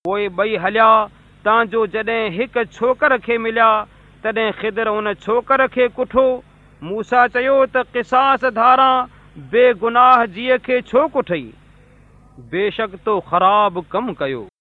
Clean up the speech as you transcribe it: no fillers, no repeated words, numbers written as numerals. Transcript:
पोइ ॿई हलिया तां जो जॾहिं हिक छोकर खे मिलिया तॾहिं ख़िदर उन छोकर खे कुठो। मूसा चयो त क़िसास धारां बेगुनाह जीअ खे छो कुठई? बेशक तो ख़राब कमु कयो।